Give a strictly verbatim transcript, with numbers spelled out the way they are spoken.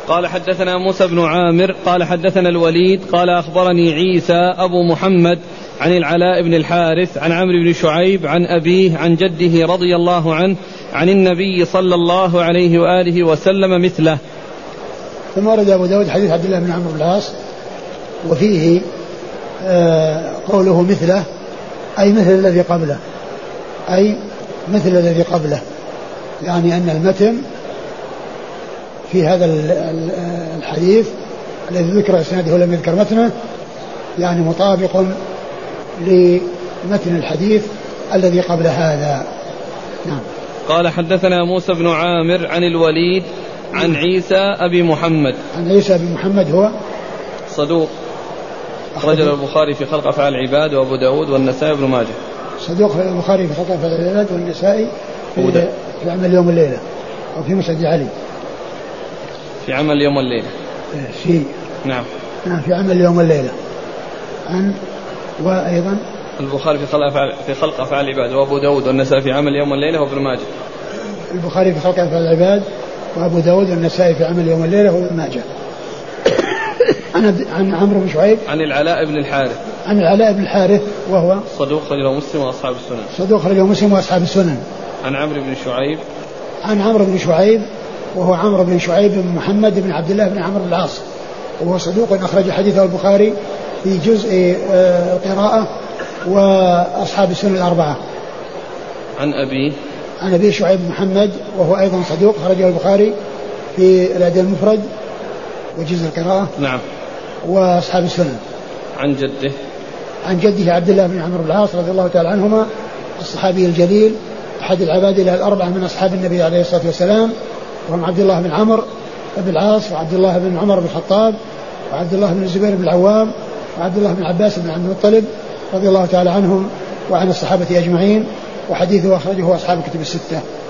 قال حدثنا موسى بن عامر قال حدثنا الوليد قال أخبرني عيسى أبو محمد عن العلاء بن الحارث عن عمرو بن شعيب عن أبيه عن جده رضي الله عنه عن النبي صلى الله عليه وآله وسلم مثله. ثم ورد أبو داود حديث عبد الله بن عمرو بن العاص وفيه آه قوله مثله أي مثل الذي قبله أي مثل الذي قبله يعني أن المتن في هذا الحديث الذي ذكر إسناده ولم يذكر متنه يعني مطابق لمتن الحديث الذي قبل هذا. نعم. قال حدثنا موسى بن عامر عن الوليد عن عيسى أبي محمد عن عيسى أبي محمد هو صدوق رجل البخاري في خلق أفعال العباد وأبو داود والنسائي وابن ماجه. صدوق البخاري في خلق أفعال العباد والنسائي في, في عمل يوم الليلة أو في مسجد علي في عمل يوم الليلة في نعم نعم في عمل يوم الليلة عن وأيضا البخاري في خلق أفعال في خلق أفعال العباد وأبو داود والنسائي في عمل يوم الليلة وابن ماجه. البخاري في خلق أفعال العباد وأبو داود والنسائي في عمل يوم الليلة وابن ماجه. عن عن عمرو بن شعيب عن العلاء بن الحارث عن العلاء بن الحارث وهو صدوق خرجه مسلم وأصحاب السنن صدوق خرجه مسلم وأصحاب السنن. عن عمرو بن شعيب عن عمرو بن شعيب وهو عمرو بن شعيب بن محمد بن عبد الله بن عمرو بن العاص وهو صدوق أخرج حديثه البخاري في جزء القراءة وأصحاب السنن الأربعة. عن أبي عن أبي شعيب بن محمد وهو أيضا صدوق خرجه البخاري في الأدب المفرد وجزء القراءة نعم وأصحاب السنن. عن جده عن جده عبد الله بن عمرو بن العاص رضي الله تعالى عنهما الصحابي الجليل أحد العبادلة الأربعة من أصحاب النبي عليه الصلاة والسلام وهم عبد الله بن عمرو بن العاص وعبد الله بن عمر بن الخطاب وعبد الله بن الزبير بن العوام وعبد الله بن عباس بن عبد المطلب رضي الله تعالى عنهم وعن الصحابة أجمعين وحديثه أخرجه أصحاب الكتب الستة.